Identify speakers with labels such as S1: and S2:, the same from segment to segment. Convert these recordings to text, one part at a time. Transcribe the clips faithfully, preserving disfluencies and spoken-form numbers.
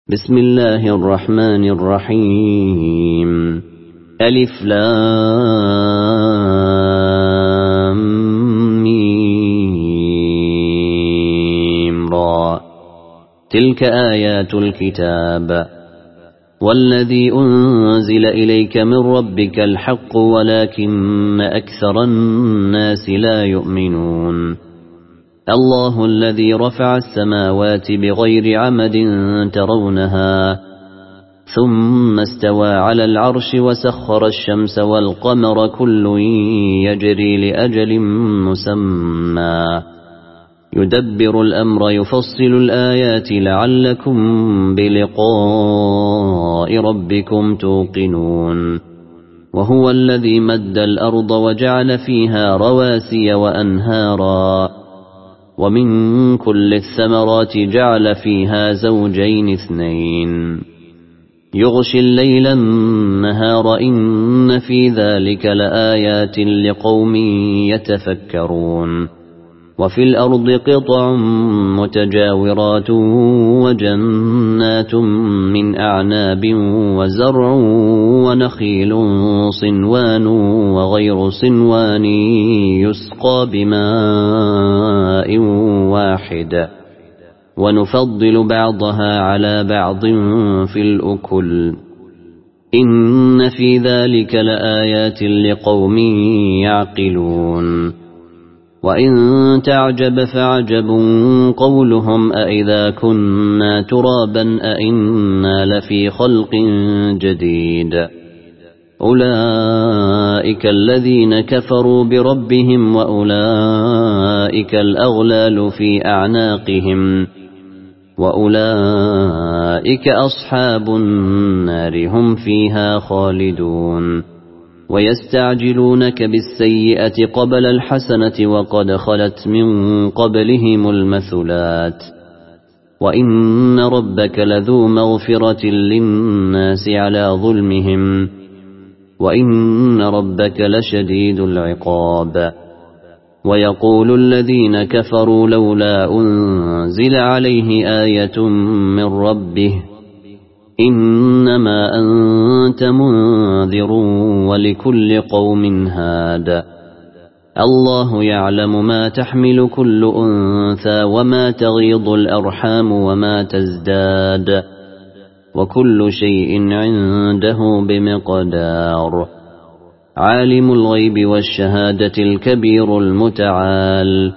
S1: بسم الله الرحمن الرحيم. ألف لام ميم را. تلك آيات الكتاب والذي أنزل إليك من ربك الحق ولكن أكثر الناس لا يؤمنون. الله الذي رفع السماوات بغير عمد ترونها ثم استوى على العرش وسخر الشمس والقمر كل يجري لأجل مسمى يدبر الأمر يفصل الآيات لعلكم بلقاء ربكم توقنون. وهو الذي مد الأرض وجعل فيها رواسي وأنهارا ومن كل الثمرات جعل فيها زوجين اثنين يغشي الليل النهار إن في ذلك لآيات لقوم يتفكرون. وفي الأرض قطع متجاورات وجنات من أعناب وزرع ونخيل صنوان وغير صنوان يسقى بماء واحد ونفضل بعضها على بعض في الأكل إن في ذلك لآيات لقوم يعقلون. وإن تعجب فعجب قولهم أإذا كنا ترابا أإنا لفي خلق جديد. أولئك الذين كفروا بربهم وأولئك الأغلال في أعناقهم وأولئك أصحاب النار هم فيها خالدون. ويستعجلونك بالسيئة قبل الحسنة وقد خلت من قبلهم المثلات وإن ربك لذو مغفرة للناس على ظلمهم وإن ربك لشديد العقاب. ويقول الذين كفروا لولا أنزل عليه آية من ربه إنما أنت منذر ولكل قوم هاد. الله يعلم ما تحمل كل أنثى وما تغيض الأرحام وما تزداد وكل شيء عنده بمقدار. عالم الغيب والشهادة الكبير المتعال.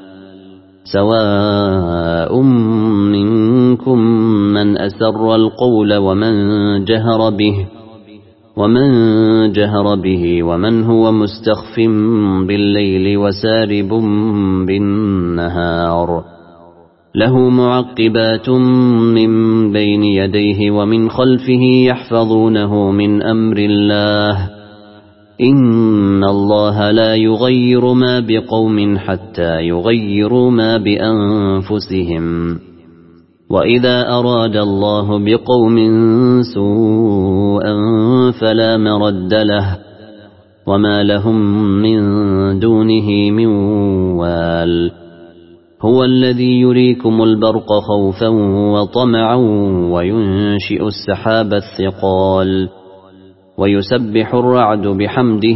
S1: سواء منكم من أسر القول ومن جهر به ومن جهر به ومن هو مستخف بالليل وسارب بالنهار. له معقبات من بين يديه ومن خلفه يحفظونه من أمر الله إن الله لا يغير ما بقوم حتى يغيروا ما بأنفسهم. وإذا أراد الله بقوم سوءا فلا مرد له وما لهم من دونه من وال. هو الذي يريكم البرق خوفا وطمعا وينشئ السحاب الثقال ويسبح الرعد بحمده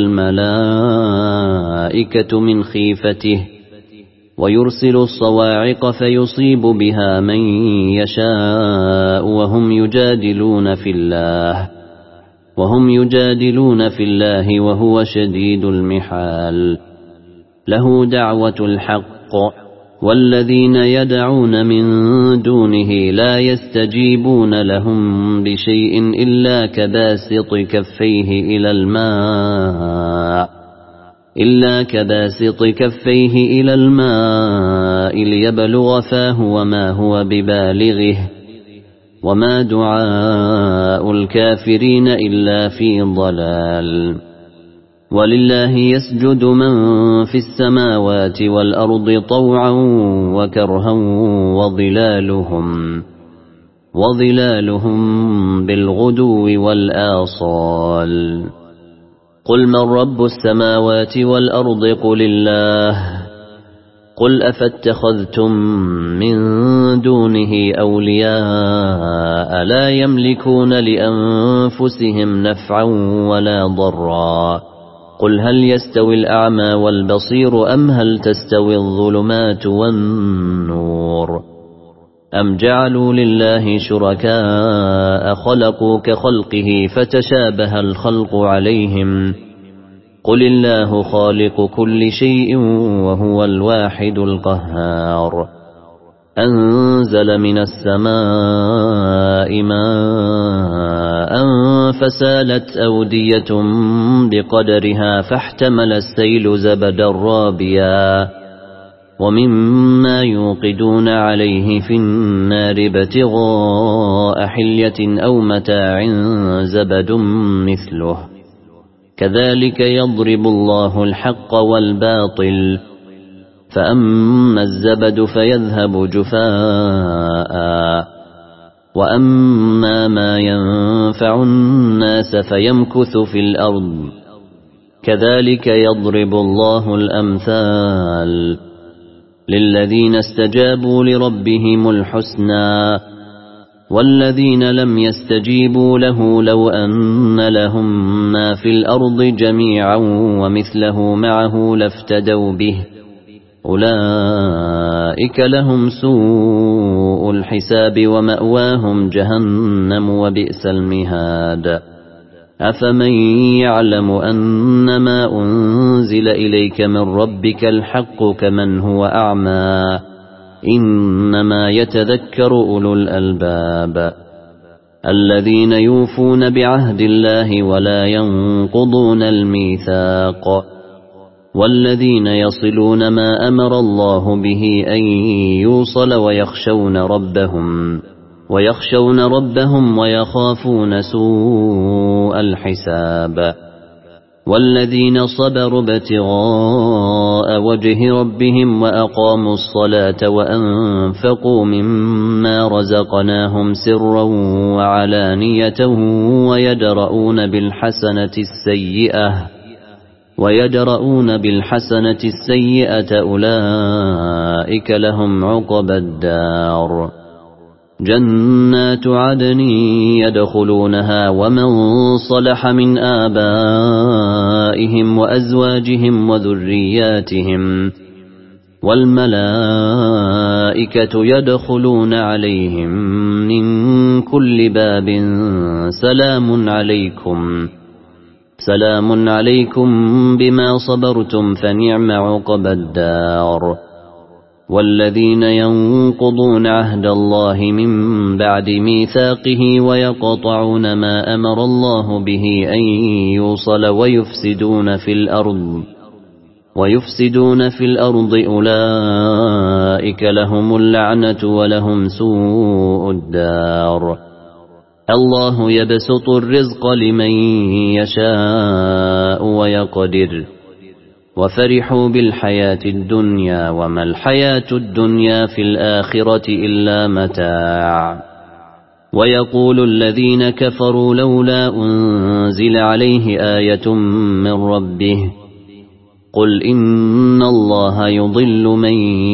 S1: والملائكة من خيفته ويرسل الصواعق فيصيب بها من يشاء وهم يجادلون في الله وهم يجادلون في الله وهو شديد المحال. له دعوة الحق والذين يدعون من دونه لا يستجيبون لهم بشيء إلا كباسط كفيه إلى الماء إلا كباسط كفيه إلى الماء ليبلغ فاه وما هو ببالغه وما دعاء الكافرين إلا في ضلال. ولله يسجد من في السماوات والأرض طوعا وكرها وظلالهم وظلالهم بالغدو والآصال. قل من رب السماوات والأرض قل الله قل أفاتخذتم من دونه أولياء لا يملكون لأنفسهم نفعا ولا ضرا قل هل يستوي الأعمى والبصير أم هل تستوي الظلمات والنور أم جعلوا لله شركاء خلقوا كخلقه فتشابه الخلق عليهم قل الله خالق كل شيء وهو الواحد القهار أنزل من السماء ماء فسالت أودية بقدرها فاحتمل السيل زبدا رابيا ومما يوقدون عليه في النار ابتغاء حلية أو متاع زبد مثله كذلك يضرب الله الحق والباطل فأما الزبد فيذهب جفاء وأما ما ينفع الناس فيمكث في الأرض كذلك يضرب الله الأمثال للذين استجابوا لربهم الحسنى والذين لم يستجيبوا له لو أن لهم ما في الأرض جميعا ومثله معه لافتدوا به أولئك لهم سوء الحساب ومأواهم جهنم وبئس المهاد أفمن يعلم أنما أنزل إليك من ربك الحق كمن هو أعمى إنما يتذكر أولو الألباب الذين يوفون بعهد الله ولا ينقضون الميثاق والذين يصلون ما أمر الله به أن يوصل ويخشون ربهم ويخشون ربهم ويخافون سوء الحساب والذين صبروا ابتغاء وجه ربهم وأقاموا الصلاة وأنفقوا مما رزقناهم سرا وعلانية ويدرؤون بالحسنة السيئة ويدرؤون بالحسنة السيئة أولئك لهم عقبى الدار جنات عدن يدخلونها ومن صلح من آبائهم وأزواجهم وذرياتهم والملائكة يدخلون عليهم من كل باب سلام عليكم سلام عليكم بما صبرتم فنعم عقبى الدار والذين ينقضون عهد الله من بعد ميثاقه ويقطعون ما أمر الله به أن يوصل ويفسدون في الأرض ويفسدون في الأرض أولئك لهم اللعنة ولهم سوء الدار الله يبسط الرزق لمن يشاء ويقدر وفرحوا بالحياة الدنيا وما الحياة الدنيا في الآخرة إلا متاع ويقول الذين كفروا لولا أنزل عليه آية من ربه قل إن الله يضل من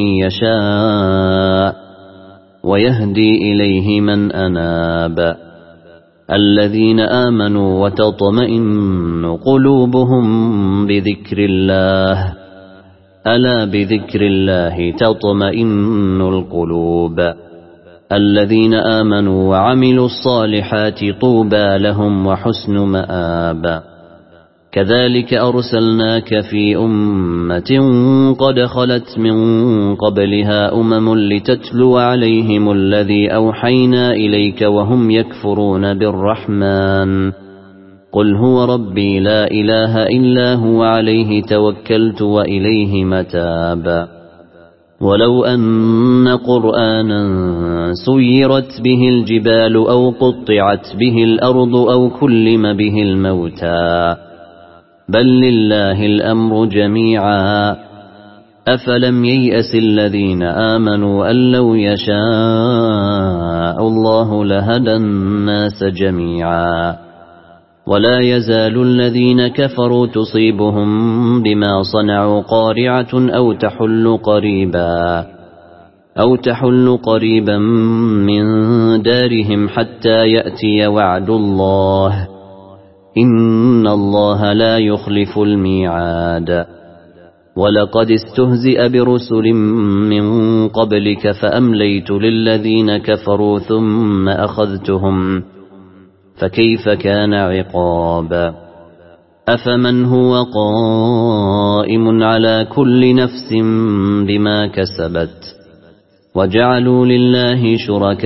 S1: يشاء ويهدي إليه من أناب الذين آمنوا وتطمئن قلوبهم بذكر الله ألا بذكر الله تطمئن القلوب الذين آمنوا وعملوا الصالحات طوبى لهم وحسن مآب كذلك أرسلناك في أمة قد خلت من قبلها أمم لتتلو عليهم الذي أوحينا إليك وهم يكفرون بالرحمن قل هو ربي لا إله إلا هو عليه توكلت وإليه متاب ولو أن قرآنا سيرت به الجبال أو قطعت به الأرض أو كلم به الموتى بل لله الأمر جميعا أفلم ييأس الذين آمنوا أن لو يشاء الله لهدى الناس جميعا ولا يزال الذين كفروا تصيبهم بما صنعوا قارعة أو تحل قريبا أو تحل قريبا من دارهم حتى يأتي وعد الله إن الله لا يخلف الميعاد ولقد استهزئ برسل من قبلك فأمليت للذين كفروا ثم أخذتهم فكيف كان عقاب أفمن هو قائم على كل نفس بما كسبت وجعلوا لله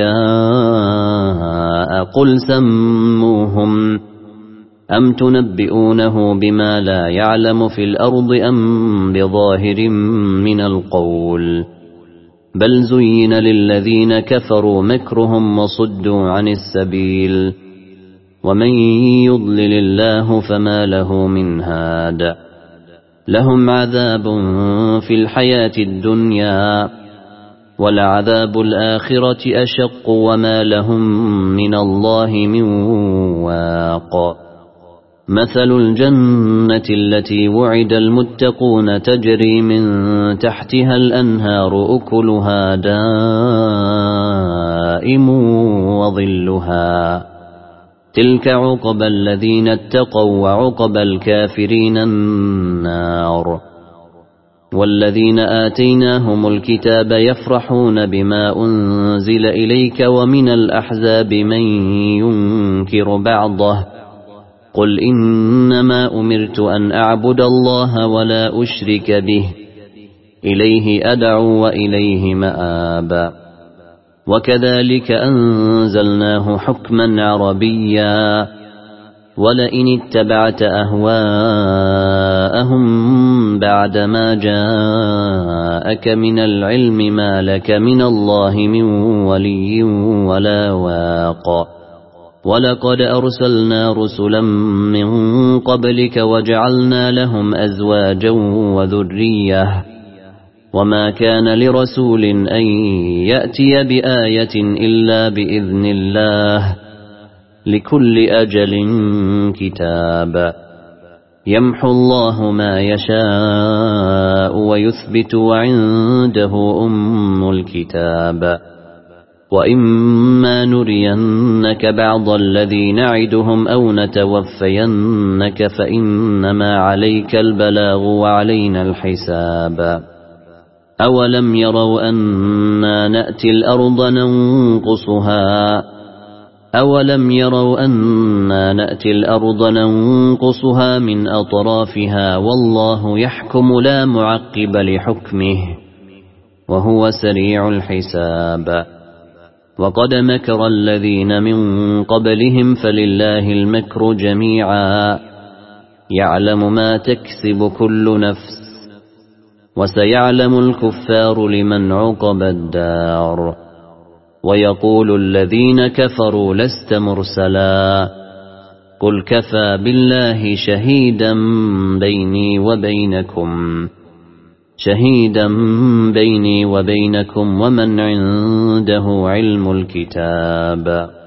S1: شركاء قل سموهم أم تنبئونه بما لا يعلم في الأرض أم بظاهر من القول بل زين للذين كفروا مكرهم وصدوا عن السبيل ومن يضلل الله فما له من هاد لهم عذاب في الحياة الدنيا ولعذاب الآخرة أشق وما لهم من الله من واق مثل الجنة التي وعد المتقون تجري من تحتها الأنهار أكلها دائم وظلها تلك عقبى الذين اتقوا وعقبى الكافرين النار والذين آتيناهم الكتاب يفرحون بما أنزل إليك ومن الأحزاب من ينكر بعضه قل إنما أمرت أن أعبد الله ولا أشرك به إليه أدعو وإليه مآب وكذلك أنزلناه حكما عربيا ولئن اتبعت أهواءهم بعدما جاءك من العلم ما لك من الله من ولي ولا واق ولقد أرسلنا رسلا من قبلك وجعلنا لهم أزواجا وذرية وما كان لرسول أن يأتي بآية إلا بإذن الله لكل أجل كتاب يمحو الله ما يشاء ويثبت وعنده أم الكتاب وإما نرينك بعض الذي نعدهم أو نتوفينك فإنما عليك البلاغ وعلينا الحساب أولم يروا أنا نأتي الأرض ننقصها أولم يروا أنا نأتي الأرض ننقصها من أطرافها والله يحكم لا معقب لحكمه وهو سريع الحساب وقد مكر الذين من قبلهم فلله المكر جميعا يعلم ما تكسب كل نفس وسيعلم الكفار لمن عقب الدار ويقول الذين كفروا لست مرسلا قل كفى بالله شهيدا بيني وبينكم شهيدا بيني وبينكم ومن عنده علم الكتاب